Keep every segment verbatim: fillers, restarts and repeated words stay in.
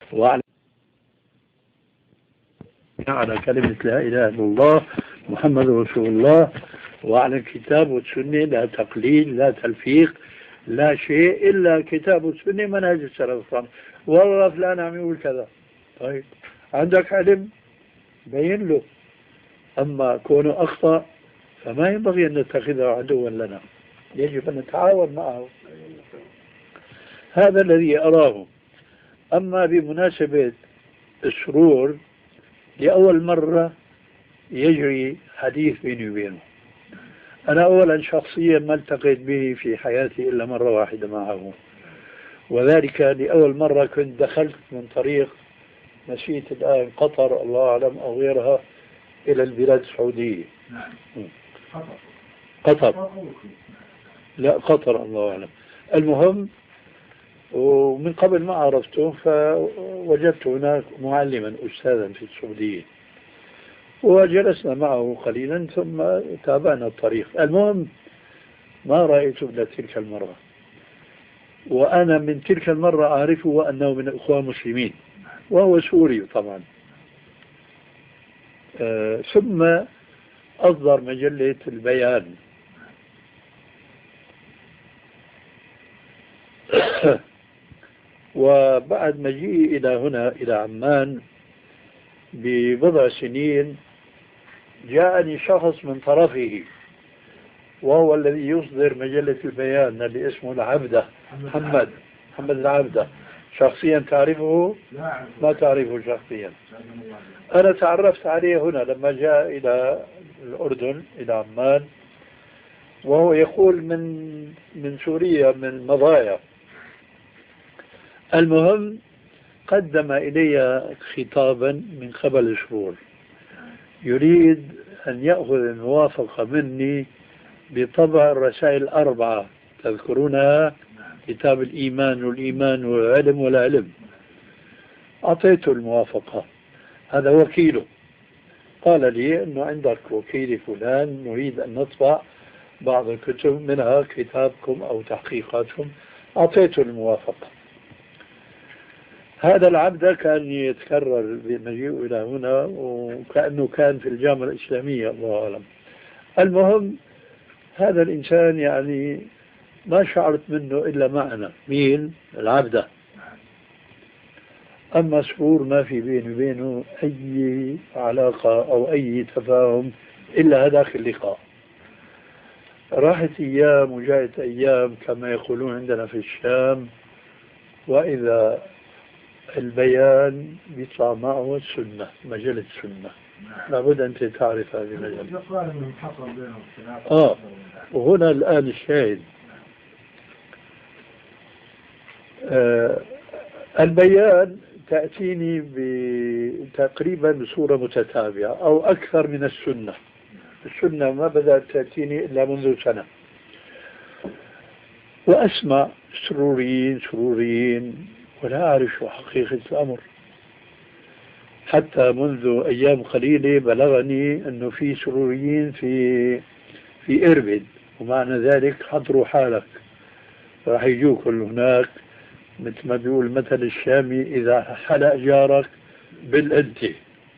وعلى على كلمة لا إله إلا الله محمد رسول الله، وعلى الكتاب والسنة، لا تقليد لا تلفيق لا شيء إلا كتاب والسنة منهج السلف الصالح. والله فلان عم يقول كذا، طيب عندك علم بين له، أما كونه أخطأ فما ينبغي أن نتخذه عدوا لنا، يجب أن نتعاون معه. هذا الذي أراه. أما بمناسبة السرور، لأول مرة يجري حديث بيني وبينه. أنا أولا شخصيا ما التقيت به في حياتي إلا مرة واحدة معه، وذلك لأول مرة كنت دخلت من طريق، نسيت الآن، قطر الله أعلم أو غيرها، إلى البلاد السعودية. قطر لا قطر الله أعلم. المهم، ومن قبل ما عرفته فوجدت هناك معلما أستاذا في السعودية، وجلسنا معه قليلا ثم تابعنا الطريق. المهم ما رأيته إلا تلك المرة، وأنا من تلك المرة أعرفه أنه من الأخوة المسلمين، وهو سوري طبعا. آه ثم أصدر مجلة البيان وبعد مجيئي إلى هنا إلى عمان ببضع سنين جاءني شخص من طرفه، وهو الذي يصدر مجلة البيان اللي اسمه العبدة، محمد محمد العبدة. شخصيا تعرفه؟ ما تعرفه شخصيا. أنا تعرفت عليه هنا لما جاء إلى الأردن إلى عمان، وهو يقول من من سوريا، من مضايا. المهم قدم إلي خطابا من قبل الشهور، يريد أن يأخذ الموافقة مني بطبع الرسائل الأربعة، تذكرونها؟ كتاب الإيمان والإيمان والعلم والعلم. أعطيته الموافقة، هذا وكيله. قال لي أنه عندك وكيل فلان، نريد أن نطبع بعض الكتب منها كتابكم أو تحقيقاتكم. أعطيته الموافقة. هذا العبد كان يتكرر بمجيئه إلى هنا، وكأنه كان في الجامعة الإسلامية الله أعلم. المهم هذا الإنسان يعني ما شعرت منه إلا معنا، مين؟ العبدة. أما سرور ما في بيني وبينه أي علاقة أو أي تفاهم إلا هذاك اللقاء. راحت أيام وجاءت أيام كما يقولون عندنا في الشام، وإذا البيان بيطلع معه السنة، مجلة السنة. لابد أن تعرف هذه المجلة. آه وهنا الآن الشاهد. آه البيان تأتيني تقريبا بصورة متتابعة أو أكثر من السنة. السنة ما بدأت تأتيني إلا منذ سنة، وأسمع سروريين سروريين ولا أعرف حقيقة الأمر، حتى منذ أيام قليلة بلغني أنه في سروريين في في إربد، ومعنى ذلك حضروا حالك، راح يجوك هناك، مثل ما بيقول المثل الشامي، إذا حلق جارك بالأنت.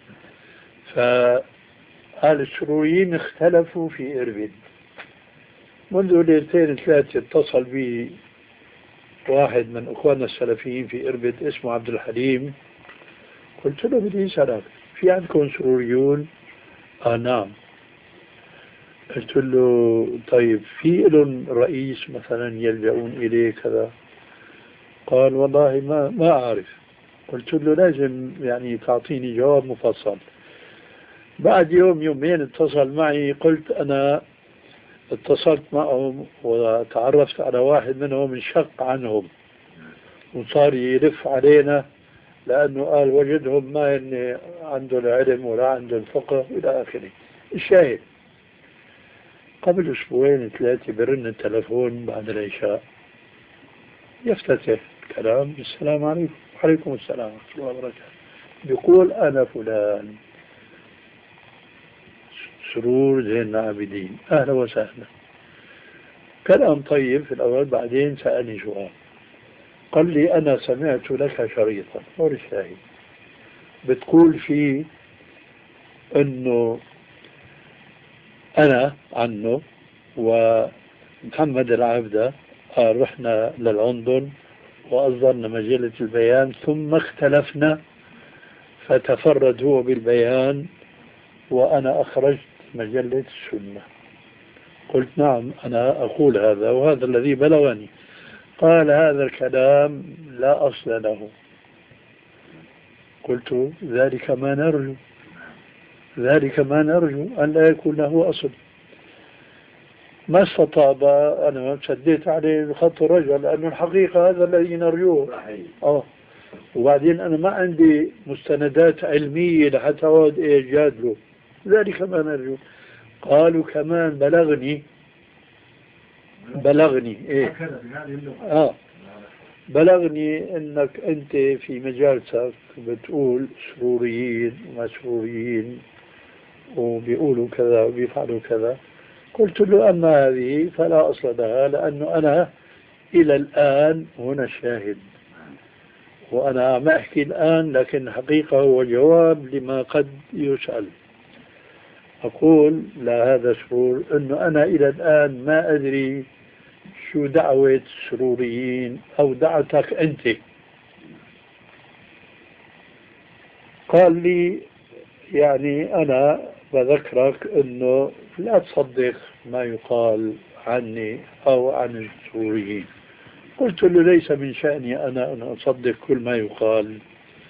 فقال السروريين اختلفوا في إربد. منذ ليلتين ثلاثة اتصل بي واحد من أخواننا السلفيين في إربد اسمه عبد الحليم. قلت له بدي أسألك، في عندكم سروريون؟ آه نعم. قلت له طيب في لهم رئيس مثلا يلجؤون إليه كذا؟ قال والله ما ما أعرف. قلت له لازم يعني تعطيني جواب مفصل. بعد يوم يومين اتصل معي، قلت أنا اتصلت معهم وتعرفت على واحد منهم انشق عنهم وصار يلف علينا، لأنه قال وجدهم ما إن عنده العلم ولا عنده الفقه إلى آخره. الشاهد قبل أسبوعين ثلاثة برن التلفون بعد العشاء، يفتتح الكلام السلام عليكم. وعليكم السلام ورحمة الله وبركاته. بيقول أنا فلان سرور زين العابدين، أهلا وسهلا. كلام طيب في الأول. بعدين سألني سؤال، قال لي أنا سمعت لك شريطا، هو الشاهد، بتقول فيه أنه أنا عنه ومحمد العابدة قال رحنا للأردن وأصدرنا مجلة البيان ثم اختلفنا فتفرد هو بالبيان وأنا أخرجت مجلة السنة. قلت نعم أنا أقول هذا وهذا الذي بلغني. قال هذا الكلام لا أصل له. قلت ذلك ما نرجو، ذلك ما نرجو أن لا يكون له أصل. ما استطاب، أنا شديت عليه بخط الرجل لأنه الحقيقة هذا الذي نرجوه. أوه. وبعدين أنا ما عندي مستندات علمية لحتى أود إيجاد له، ذلك ما نرجو. قالوا كمان بلغني بلغني إيه آه بلغني أنك أنت في مجالسك بتقول سروريين ومسروريين وبيقولوا كذا وبيفعلوا كذا. قلت له أما هذه فلا أصل لها، لأنه أنا إلى الآن هنا شاهد وأنا ما أحكي الآن، لكن الحقيقة هو جواب لما قد يسأل. أقول لا هذا سرور أنه أنا إلى الآن ما أدري شو دعوة السروريين أو دعوتك أنت. قال لي يعني أنا بذكرك أنه لا تصدق ما يقال عني أو عن السوريين. قلت له ليس من شأني أنا أن أصدق كل ما يقال.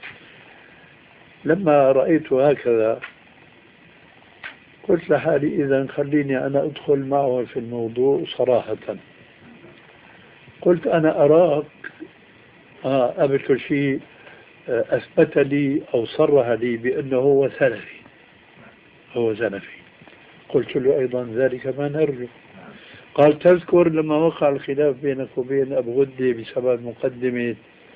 لما رأيت هكذا قلت لحالي إذا خليني أنا أدخل معه في الموضوع صراحة. قلت أنا أراك آه قبل كل شيء أثبت لي أو صرح لي بأنه هو سلفي، هو سلفي. قلت له أيضا ذلك ما نرجو. قال تذكر لما وقع الخلاف بينك وبين أبو غدة بسبب مقدمة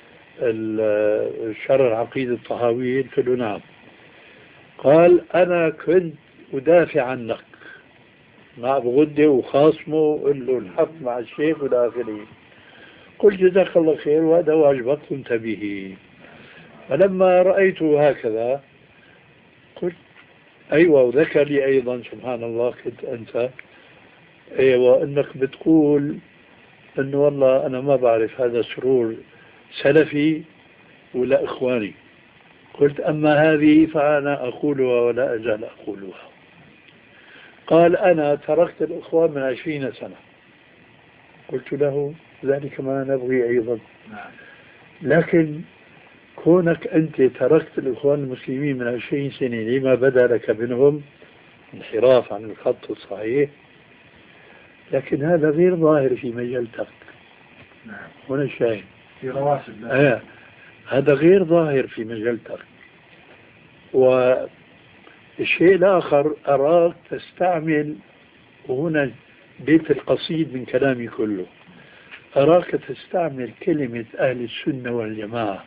الشرع العقيدة الطحاوية؟ قلت له نعم. قال أنا كنت أدافع عنك مع أبو غدة وخاصمه وقل له الحق مع الشيخ والى آخره. قلت جزاك الله خير وهذا واجبك كنت به. فلما رأيته هكذا قلت أيوة، وذكر لي أيضا سبحان الله كنت أنت أيوة أنك بتقول أنه والله أنا ما بعرف هذا سرور سلفي ولا إخواني. قلت أما هذه فأنا أقولها ولا أزال أقولها. قال أنا تركت الإخوان من عشرين سنة. قلت له ذلك ما نبغي أيضا، لكن كونك أنت تركت الإخوان المسلمين من عشرين سنة لما بدا لك منهم انحراف عن الخط الصحيح، لكن هذا غير ظاهر في مجلتك. هنا الشاهد في رواسب. آه. هذا غير ظاهر في مجلتك. والشيء الآخر أراك تستعمل، وهنا بيت القصيد من كلامي كله، أراك تستعمل كلمة أهل السنة والجماعة.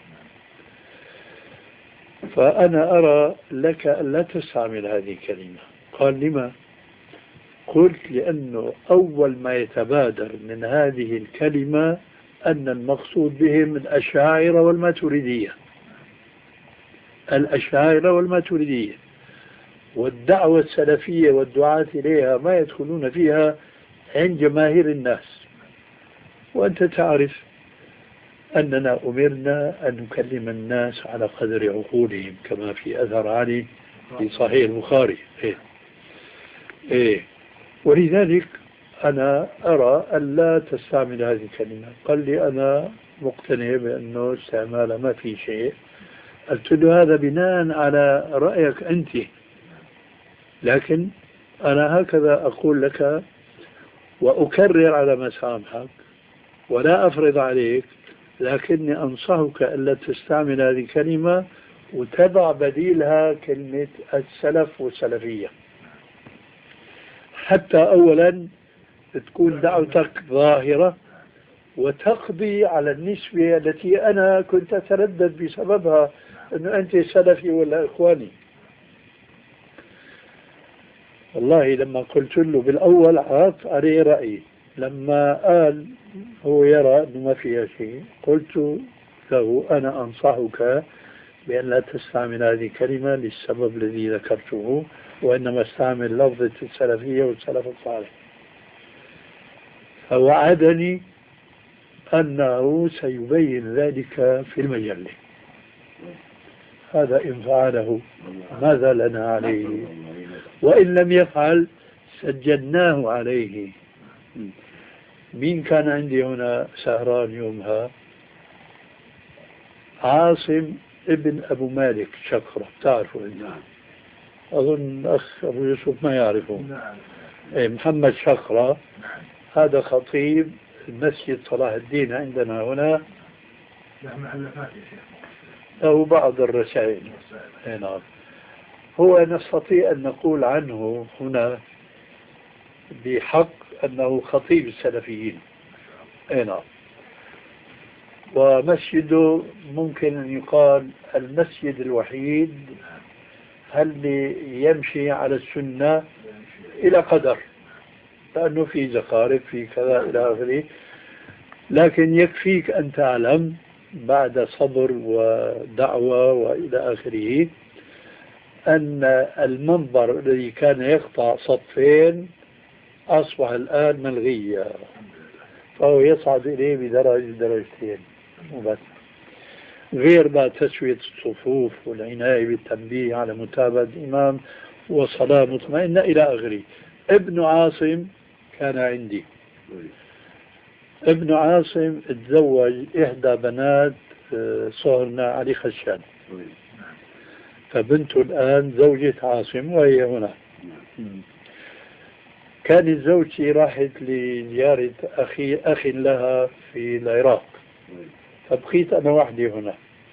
فأنا أرى لك أن لا تستعمل هذه الكلمة. قال لما؟ قلت لأنه أول ما يتبادر من هذه الكلمة أن المقصود بهم الأشاعرة والماتريدية، الأشاعرة والماتريدية، والدعوة السلفية والدعاة إليها ما يدخلون فيها عند جماهير الناس. وأنت تعرف أننا أمرنا أن نكلم الناس على قدر عقولهم كما في أثر علي في صحيح البخاري. إيه. إيه. ولذلك أنا أرى أن لا تستعمل هذه الكلمة. قال لي أنا مقتنع بأنه استعمالها ما في شيء. قلت له هذا بناء على رأيك أنت، لكن أنا هكذا أقول لك وأكرر على مسامحك ولا أفرض عليك، لكني أنصحك ألا تستعمل هذه الكلمة وتضع بديلها كلمة السلف والسلفية، حتى أولا تكون دعوتك ظاهرة وتقضي على النسبة التي أنا كنت أتردد بسببها أنه أنت سلفي ولا إخواني. والله لما قلت له بالأول عرضت عليه رأيي، لما قال هو يرى أنه ما فيها شيء. قلت له أنا أنصحك بأن لا تستعمل هذه الكلمة للسبب الذي ذكرته، وإنما استعمل لفظة السلفية والسلف الصالح. فوعدني أنه سيبين ذلك في المجلة. هذا إن فعله ماذا لنا عليه، وإن لم يفعل سجلناه عليه. مين كان عندي هنا سهران يومها؟ عاصم ابن أبو مالك شقرة، تعرفوا إنه أظن أخ أبو يوسف ما يعرفه. إيه، محمد شقرة هذا خطيب مسجد صلاح الدين عندنا هنا، له بعض الرسائل. نعم، هو نستطيع أن نقول عنه هنا بحق أنه خطيب السلفيين. نعم، ومسجده ممكن أن يقال المسجد الوحيد اللي يمشي على السنة إلى قدر، لأنه في زخارف في كذا إلى آخره. لكن يكفيك أن تعلم بعد صبر ودعوة وإلى آخره أن المنبر الذي كان يقطع صفين أصبح الآن ملغيا، فهو يصعد إليه بدرجة درجتين وبس، غير ما تسوية الصفوف والعناية بالتنبيه على متابعة الإمام وصلاة مطمئنة إلى آخره. ابن عاصم كان عندي. ابن عاصم تزوج إحدى بنات صهرنا علي خشان، فبنته الآن زوجة عاصم وهي هنا. كانت زوجتي راحت لزيارة أخي أخ لها في العراق، فبقيت أنا وحدي هنا.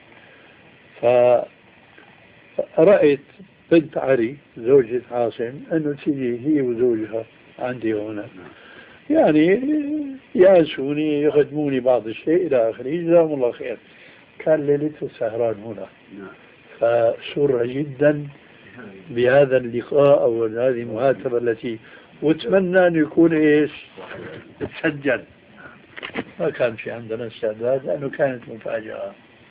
فرأيت بنت علي زوجة عاصم أنه تيجي هي وزوجها عندي هنا، يعني يأسوني يخدموني بعض الشيء إلى آخره، جزاهم الله خير. كان ليلته سهران هنا، فسر جدا بهذا اللقاء أو هذه المهاتفة التي واتمنى أن يكون إيش تسجل. ما كان في عندنا استعداد لأنه كانت مفاجأة.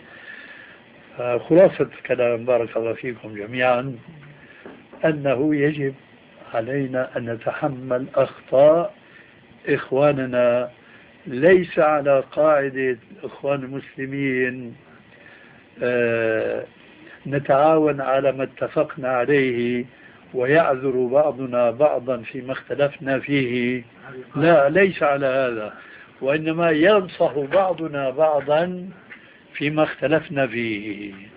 خلاصة الكلام بارك الله فيكم جميعا أنه يجب علينا أن نتحمل أخطاء إخواننا، ليس على قاعدة إخوان المسلمين آه نتعاون على ما اتفقنا عليه ويعذر بعضنا بعضا فيما اختلفنا فيه، لا، ليس على هذا، وإنما ينصح بعضنا بعضا فيما اختلفنا فيه.